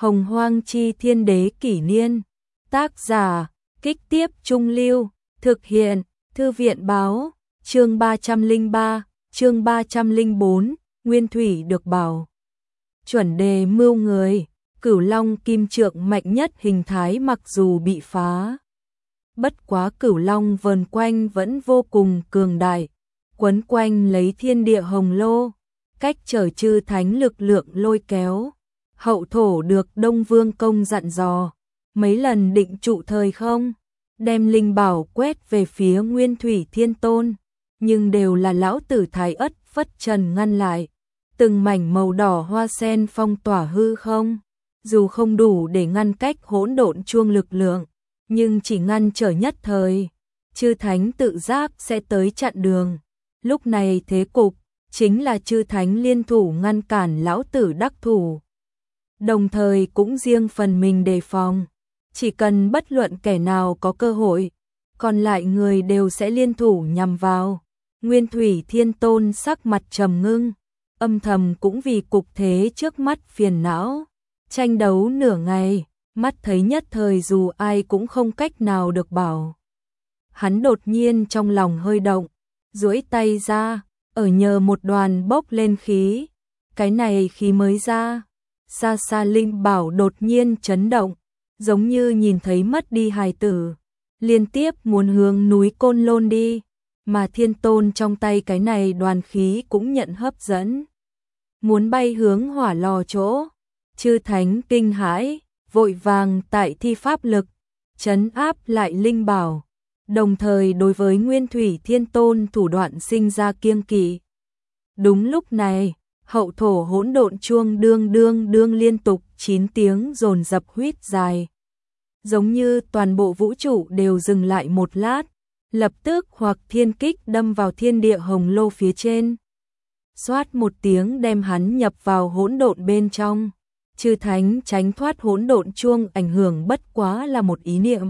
Hồng Hoang Chi Thiên Đế Kỷ Niên. Tác giả, Kích Tiếp Trung Lưu. Thực hiện, Thư viện Báo. Chương 303, chương 304, Nguyên Thủy được bảo. Chuẩn đề mưu người, Cửu Long Kim Trượng mạnh nhất hình thái mặc dù bị phá. Bất quá Cửu Long vờn quanh vẫn vô cùng cường đại, quấn quanh lấy thiên địa hồng lô, cách trở chư thánh lực lượng lôi kéo. Hậu thổ được Đông Vương Công dặn dò, mấy lần định trụ thời không, đem linh bảo quét về phía Nguyên Thủy Thiên Tôn, nhưng đều là lão tử Thái Ất phất trần ngăn lại. Từng mảnh màu đỏ hoa sen phong tỏa hư không, dù không đủ để ngăn cách hỗn độn chuông lực lượng, nhưng chỉ ngăn trở nhất thời, chư thánh tự giác sẽ tới chặn đường. Lúc này thế cục chính là chư thánh liên thủ ngăn cản lão tử đắc thủ, đồng thời cũng riêng phần mình đề phòng, chỉ cần bất luận kẻ nào có cơ hội, còn lại người đều sẽ liên thủ nhằm vào. Nguyên Thủy Thiên Tôn sắc mặt trầm ngưng, âm thầm cũng vì cục thế trước mắt phiền não, tranh đấu nửa ngày, mắt thấy nhất thời dù ai cũng không cách nào được bảo. Hắn đột nhiên trong lòng hơi động, duỗi tay ra, ở nhờ một đoàn bốc lên khí, cái này khí mới ra, xa xa linh bảo đột nhiên chấn động, giống như nhìn thấy mất đi hài tử, liên tiếp muốn hướng núi Côn Lôn đi, mà Thiên Tôn trong tay cái này đoàn khí cũng nhận hấp dẫn, muốn bay hướng hỏa lò chỗ. Chư thánh kinh hãi, vội vàng tại thi pháp lực, trấn áp lại linh bảo, đồng thời đối với Nguyên Thủy Thiên Tôn thủ đoạn sinh ra kiêng kỵ. Đúng lúc này, hậu thổ hỗn độn chuông đương đương đương liên tục 9 tiếng dồn dập huýt dài. Giống như toàn bộ vũ trụ đều dừng lại một lát, lập tức hoặc thiên kích đâm vào thiên địa hồng lô phía trên. Xoát một tiếng đem hắn nhập vào hỗn độn bên trong. Chư thánh tránh thoát hỗn độn chuông ảnh hưởng bất quá là một ý niệm.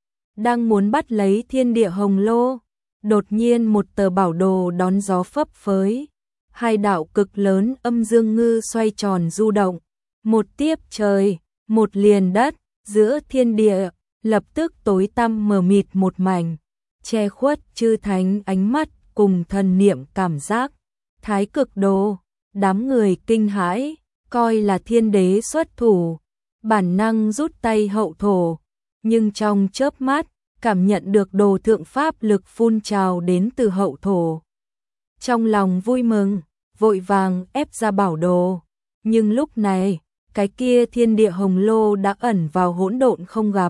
Đang muốn bắt lấy thiên địa hồng lô, đột nhiên một tờ bảo đồ đón gió phấp phới. Hai đạo cực lớn âm dương ngư xoay tròn du động, một tiếp trời, một liền đất, giữa thiên địa, lập tức tối tăm mờ mịt một mảnh, che khuất chư thánh ánh mắt cùng thần niệm cảm giác. Thái cực đồ, đám người kinh hãi, coi là thiên đế xuất thủ, bản năng rút tay hậu thổ, nhưng trong chớp mắt, cảm nhận được đồ thượng pháp lực phun trào đến từ hậu thổ. Trong lòng vui mừng, vội vàng ép ra bảo đồ, nhưng lúc này, cái kia thiên địa hồng lô đã ẩn vào hỗn độn không gặp.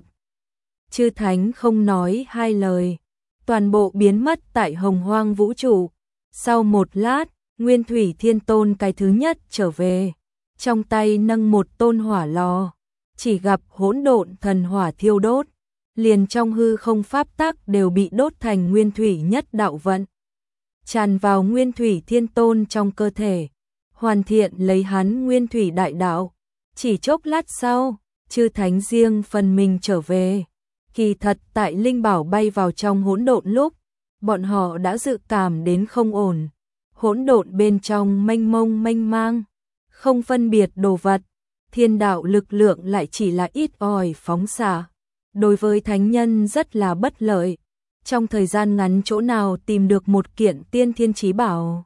Chư thánh không nói hai lời, toàn bộ biến mất tại hồng hoang vũ trụ. Sau một lát, Nguyên Thủy Thiên Tôn cái thứ nhất trở về, trong tay nâng một tôn hỏa lò, chỉ gặp hỗn độn thần hỏa thiêu đốt, liền trong hư không pháp tắc đều bị đốt thành nguyên thủy nhất đạo vận, tràn vào Nguyên Thủy Thiên Tôn trong cơ thể, hoàn thiện lấy hắn nguyên thủy đại đạo. Chỉ chốc lát sau, chư thánh riêng phần mình trở về. Kỳ thật tại linh bảo bay vào trong hỗn độn lúc, bọn họ đã dự cảm đến không ổn. Hỗn độn bên trong mênh mông mênh mang, không phân biệt đồ vật, thiên đạo lực lượng lại chỉ là ít ỏi phóng xạ, đối với thánh nhân rất là bất lợi. Trong thời gian ngắn chỗ nào tìm được một kiện tiên thiên chí bảo.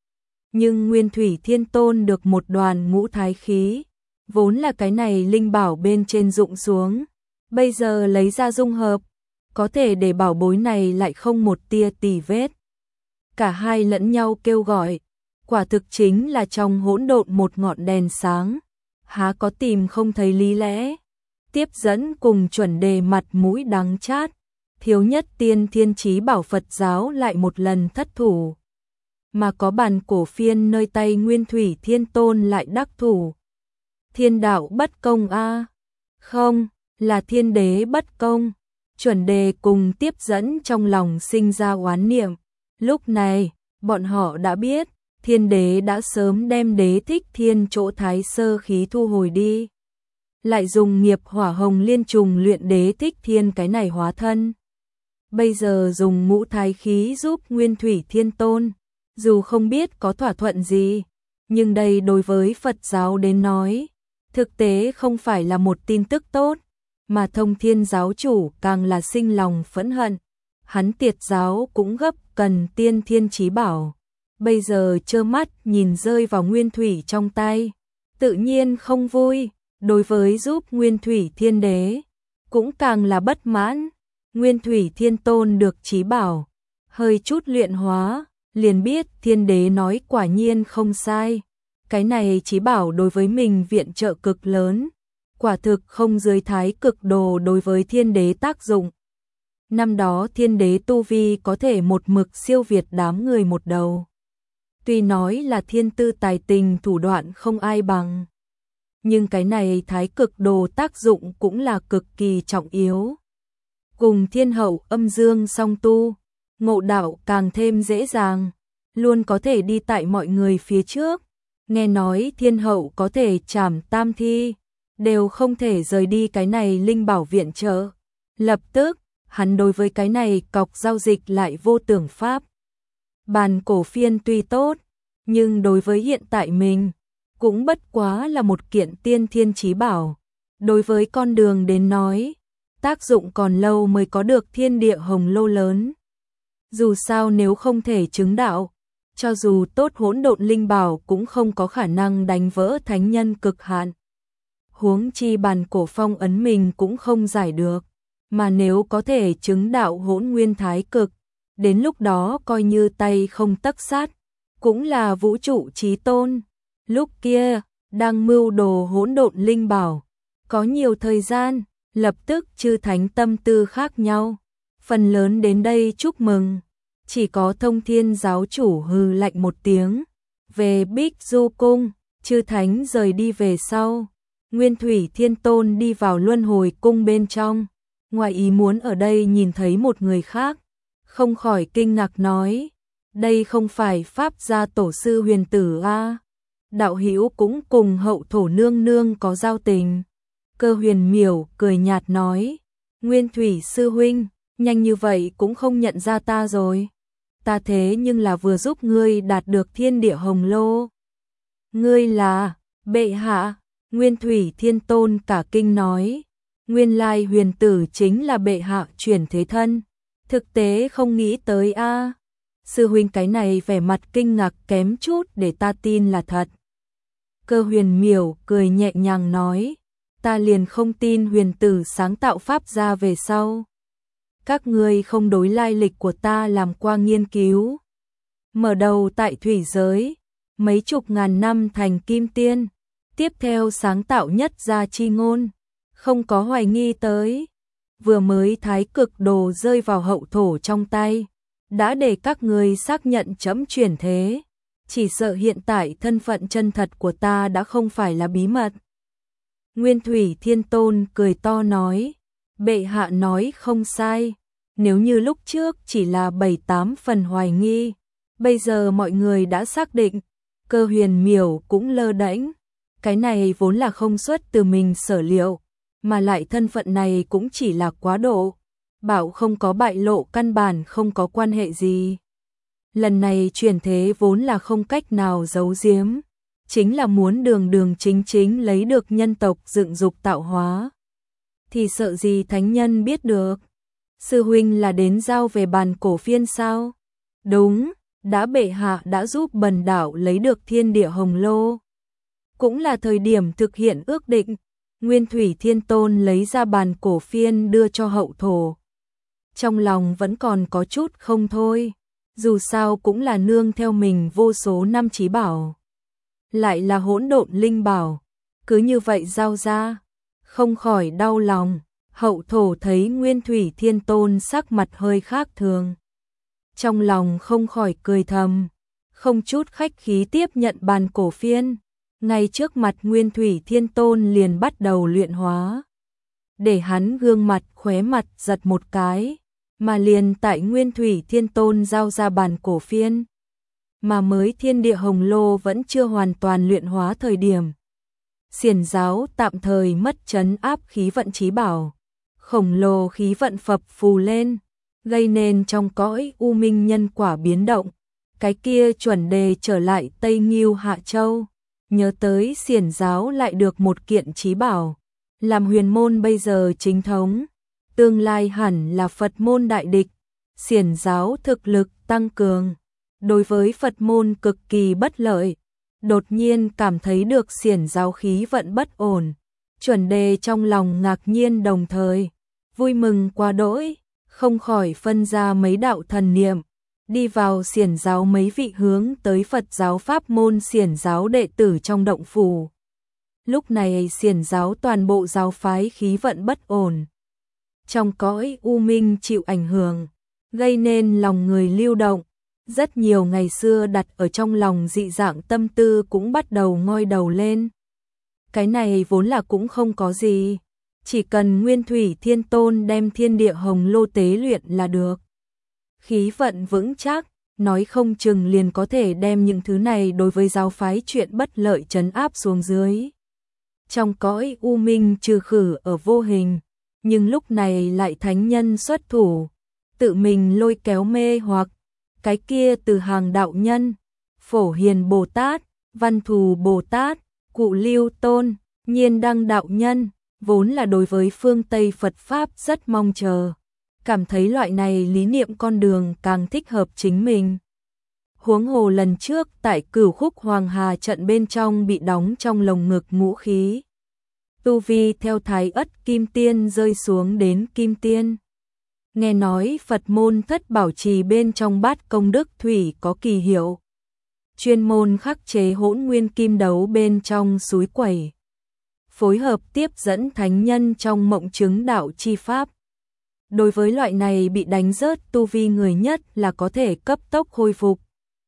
Nhưng Nguyên Thủy Thiên Tôn được một đoàn ngũ thái khí, vốn là cái này linh bảo bên trên rụng xuống, bây giờ lấy ra dung hợp, có thể để bảo bối này lại không một tia tì vết. Cả hai lẫn nhau kêu gọi, quả thực chính là trong hỗn độn một ngọn đèn sáng, há có tìm không thấy lý lẽ. Tiếp dẫn cùng chuẩn đề mặt mũi đắng chát, thiếu nhất tiên thiên chí bảo Phật giáo lại một lần thất thủ, mà có bản cổ phiên nơi tay Nguyên Thủy Thiên Tôn lại đắc thủ. Thiên đạo bất công a, không, là thiên đế bất công. Chuẩn đề cùng tiếp dẫn trong lòng sinh ra oán niệm. Lúc này, bọn họ đã biết, thiên đế đã sớm đem đế thích thiên chỗ thái sơ khí thu hồi đi. Lại dùng nghiệp hỏa hồng liên trùng luyện đế thích thiên cái này hóa thân. Bây giờ dùng ngũ thái khí giúp Nguyên Thủy Thiên Tôn, dù không biết có thỏa thuận gì, nhưng đây đối với Phật giáo đến nói, Thực tế không phải là một tin tức tốt, mà Thông Thiên giáo chủ càng là sinh lòng phẫn hận. Hắn Tiệt giáo cũng gấp cần tiên thiên chí bảo, bây giờ trơ mắt nhìn rơi vào nguyên thủy trong tay, tự nhiên không vui, đối với giúp Nguyên Thủy Thiên Đế, cũng càng là bất mãn. Nguyên Thủy Thiên Tôn được chí bảo, hơi chút luyện hóa, liền biết Thiên Đế nói quả nhiên không sai. Cái này chí bảo đối với mình viện trợ cực lớn, quả thực không dưới Thái Cực Đồ đối với Thiên Đế tác dụng. Năm đó Thiên Đế tu vi có thể một mực siêu việt đám người một đầu. Tuy nói là thiên tư tài tình thủ đoạn không ai bằng, nhưng cái này Thái Cực Đồ tác dụng cũng là cực kỳ trọng yếu. Cùng Thiên Hậu âm dương song tu, ngộ đạo càng thêm dễ dàng, luôn có thể đi tại mọi người phía trước. Nghe nói Thiên Hậu có thể trảm tam thi, đều không thể rời đi cái này linh bảo viện trợ. Lập tức, hắn đối với cái này cọc giao dịch lại vô tưởng pháp. Bàn cổ phiên tuy tốt, nhưng đối với hiện tại mình, cũng bất quá là một kiện tiên thiên chí bảo. Đối với con đường đến nói, tác dụng còn lâu mới có được thiên địa hồng lô lớn. Dù sao nếu không thể chứng đạo, cho dù tốt hỗn độn linh bảo cũng không có khả năng đánh vỡ thánh nhân cực hạn. Huống chi bàn cổ phong ấn mình cũng không giải được, mà nếu có thể chứng đạo hỗn nguyên thái cực, đến lúc đó coi như tay không tấc sắt, cũng là vũ trụ chí tôn. Lúc kia, đang mưu đồ hỗn độn linh bảo, có nhiều thời gian, lập tức chư thánh tâm tư khác nhau, phần lớn đến đây chúc mừng. Chỉ có Thông Thiên giáo chủ hừ lạnh một tiếng, về Bích Du cung, chư thánh rời đi về sau. Nguyên Thủy Thiên Tôn đi vào luân hồi cung bên trong, ngoài ý muốn ở đây nhìn thấy một người khác, không khỏi kinh ngạc nói, đây không phải Pháp gia tổ sư Huyền Tử a? Đạo hữu cũng cùng Hậu thổ nương nương có giao tình. Cơ Huyền Miểu cười nhạt nói, Nguyên Thủy sư huynh, nhanh như vậy cũng không nhận ra ta rồi. Ta thế nhưng là vừa giúp ngươi đạt được thiên địa hồng lô. Ngươi là, bệ hạ. Nguyên Thủy Thiên Tôn cả kinh nói, nguyên lai Huyền Tử chính là bệ hạ chuyển thế thân, thực tế không nghĩ tới a. Sư huynh cái này vẻ mặt kinh ngạc kém chút để ta tin là thật. Cơ Huyền Miểu cười nhẹ nhàng nói, ta liền không tin Huyền Tử sáng tạo pháp ra về sau. Các ngươi không đối lai lịch của ta làm qua nghiên cứu. Mở đầu tại thủy giới, mấy chục ngàn năm thành kim tiên, tiếp theo sáng tạo nhất gia chi ngôn, không có hoài nghi tới. Vừa mới Thái Cực Đồ rơi vào Hậu thổ trong tay, đã để các ngươi xác nhận chấm chuyển thế. Chỉ sợ hiện tại thân phận chân thật của ta đã không phải là bí mật. Nguyên Thủy Thiên Tôn cười to nói, bệ hạ nói không sai, nếu như lúc trước chỉ là 7-8 phần hoài nghi, bây giờ mọi người đã xác định. Cơ Huyền Miểu cũng lơ đễnh, cái này vốn là không xuất từ mình sở liệu, mà lại thân phận này cũng chỉ là quá độ, bảo không có bại lộ căn bản không có quan hệ gì. Lần này chuyển thế vốn là không cách nào giấu giếm, chính là muốn đường đường chính chính lấy được nhân tộc dựng dục tạo hóa. Thì sợ gì thánh nhân biết được. Sư huynh là đến giao về bàn cổ phiên sao? Đúng, đã bệ hạ đã giúp bần đạo lấy được thiên địa hồng lô. Cũng là thời điểm thực hiện ước định, Nguyên Thủy Thiên Tôn lấy ra bàn cổ phiên đưa cho Hậu thổ. Trong lòng vẫn còn có chút không thôi, dù sao cũng là nương theo mình vô số năm chí bảo. Lại là hỗn độn linh bảo, cứ như vậy giao ra, không khỏi đau lòng. Hậu thổ thấy Nguyên Thủy Thiên Tôn sắc mặt hơi khác thường, trong lòng không khỏi cười thầm, không chút khách khí tiếp nhận bàn cổ phiên. Ngay trước mặt Nguyên Thủy Thiên Tôn liền bắt đầu luyện hóa, để hắn gương mặt khóe mặt giật một cái, mà liền tại Nguyên Thủy Thiên Tôn giao ra bàn cổ phiên, mà mới thiên địa hồng lô vẫn chưa hoàn toàn luyện hóa thời điểm. Xiển giáo tạm thời mất trấn áp khí vận chí bảo, khổng lồ khí vận phập phù lên, gây nên trong cõi u minh nhân quả biến động, cái kia chuẩn đề trở lại Tây Ngưu Hạ Châu, nhớ tới xiển giáo lại được một kiện chí bảo, làm huyền môn bây giờ chính thống, tương lai hẳn là Phật môn đại địch, xiển giáo thực lực tăng cường, đối với Phật môn cực kỳ bất lợi. Đột nhiên cảm thấy được xiển giáo khí vận bất ổn, Chuẩn Đề trong lòng ngạc nhiên đồng thời vui mừng quá đỗi, không khỏi phân ra mấy đạo thần niệm, đi vào xiển giáo mấy vị hướng tới Phật giáo pháp môn xiển giáo đệ tử trong động phủ. Lúc này xiển giáo toàn bộ giáo phái khí vận bất ổn, trong cõi u minh chịu ảnh hưởng, gây nên lòng người lưu động. Rất nhiều ngày xưa đặt ở trong lòng dị dạng tâm tư cũng bắt đầu ngoi đầu lên. Cái này vốn là cũng không có gì, chỉ cần Nguyên Thủy Thiên Tôn đem thiên địa hồng lô tế luyện là được. Khí vận vững chắc, nói không chừng liền có thể đem những thứ này đối với giáo phái chuyện bất lợi trấn áp xuống dưới. Trong cõi u minh trừ khử ở vô hình, nhưng lúc này lại thánh nhân xuất thủ, tự mình lôi kéo mê hoặc. Cái kia từ hàng đạo nhân, Phổ Hiền Bồ Tát, Văn Thù Bồ Tát, Cụ Lưu Tôn, Nhiên Đăng đạo nhân, vốn là đối với phương Tây Phật Pháp rất mong chờ, cảm thấy loại này lý niệm con đường càng thích hợp chính mình. Huống hồ lần trước tại Cửu Khúc Hoàng Hà trận bên trong bị đóng trong lồng ngực ngũ khí. Tu vi theo Thái Ất Kim Tiên rơi xuống đến Kim Tiên. Nghe nói Phật môn Thất Bảo Trì bên trong Bát Công Đức Thủy có kỳ hiệu, chuyên môn khắc chế hỗn nguyên kim đấu bên trong suối quẩy, phối hợp tiếp dẫn thánh nhân trong mộng chứng đạo chi pháp. Đối với loại này bị đánh rớt tu vi người nhất là có thể cấp tốc khôi phục.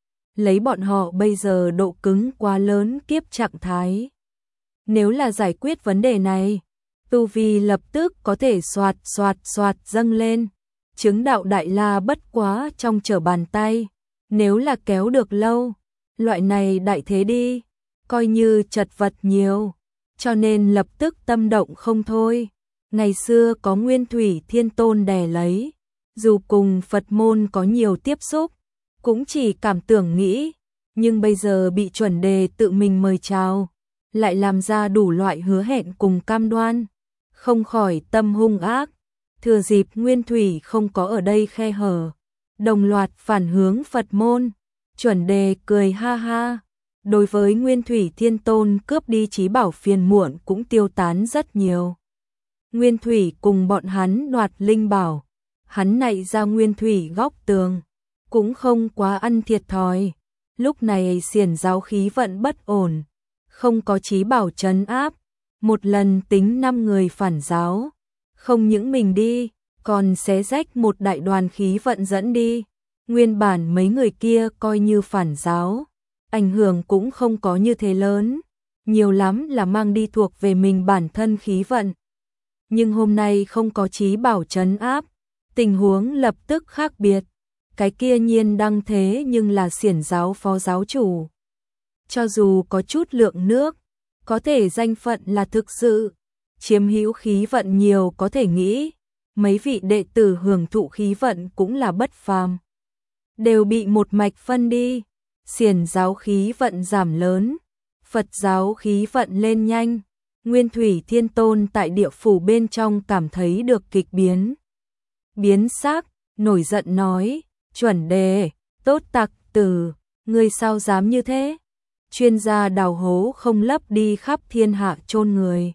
Lấy bọn họ bây giờ độ cứng quá lớn kiếp trạng thái. Nếu là giải quyết vấn đề này, tu vi lập tức có thể xoạt dâng lên. Chứng đạo đại la bất quá trong trở bàn tay, nếu là kéo được lâu, loại này đại thế đi, coi như chật vật nhiều, cho nên lập tức tâm động không thôi. Ngày xưa có Nguyên Thủy Thiên Tôn đè lấy, dù cùng Phật môn có nhiều tiếp xúc, cũng chỉ cảm tưởng nghĩ, nhưng bây giờ bị Chuẩn Đề tự mình mời chào, lại làm ra đủ loại hứa hẹn cùng cam đoan, không khỏi tâm hung ác. Thừa dịp Nguyên Thủy không có ở đây khe hở, đồng loạt phản hướng Phật môn. Chuẩn Đề cười ha ha, đối với Nguyên Thủy Thiên Tôn cướp đi chí bảo phiền muộn cũng tiêu tán rất nhiều. Nguyên Thủy cùng bọn hắn đoạt linh bảo, hắn nạy ra Nguyên Thủy góc tường, cũng không quá ăn thiệt thòi. Lúc này xiển giáo khí vận bất ổn, không có chí bảo trấn áp, một lần tính 5 người phản giáo. Không những mình đi, còn xé rách một đại đoàn khí vận dẫn đi. Nguyên bản mấy người kia coi như phản giáo, ảnh hưởng cũng không có như thế lớn, nhiều lắm là mang đi thuộc về mình bản thân khí vận. Nhưng hôm nay không có chí bảo trấn áp, tình huống lập tức khác biệt. Cái kia Nhiên Đăng thế nhưng là xiển giáo phó giáo chủ. Cho dù có chút lượng nước, có thể danh phận là thực sự chiếm hữu khí vận nhiều, có thể nghĩ, mấy vị đệ tử hưởng thụ khí vận cũng là bất phàm. Đều bị một mạch phân đi, xiển giáo khí vận giảm lớn, Phật giáo khí vận lên nhanh. Nguyên Thủy Thiên Tôn tại địa phủ bên trong cảm thấy được kịch biến. Biến sắc, nổi giận nói, Chuẩn Đề, tốt tặc tử, ngươi sao dám như thế? Chuyên gia đào hố không lấp đi khắp thiên hạ chôn người.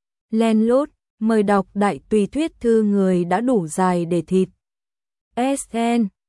Len lút, mời đọc đại tùy thuyết thư người đã đủ dài để thịt. SN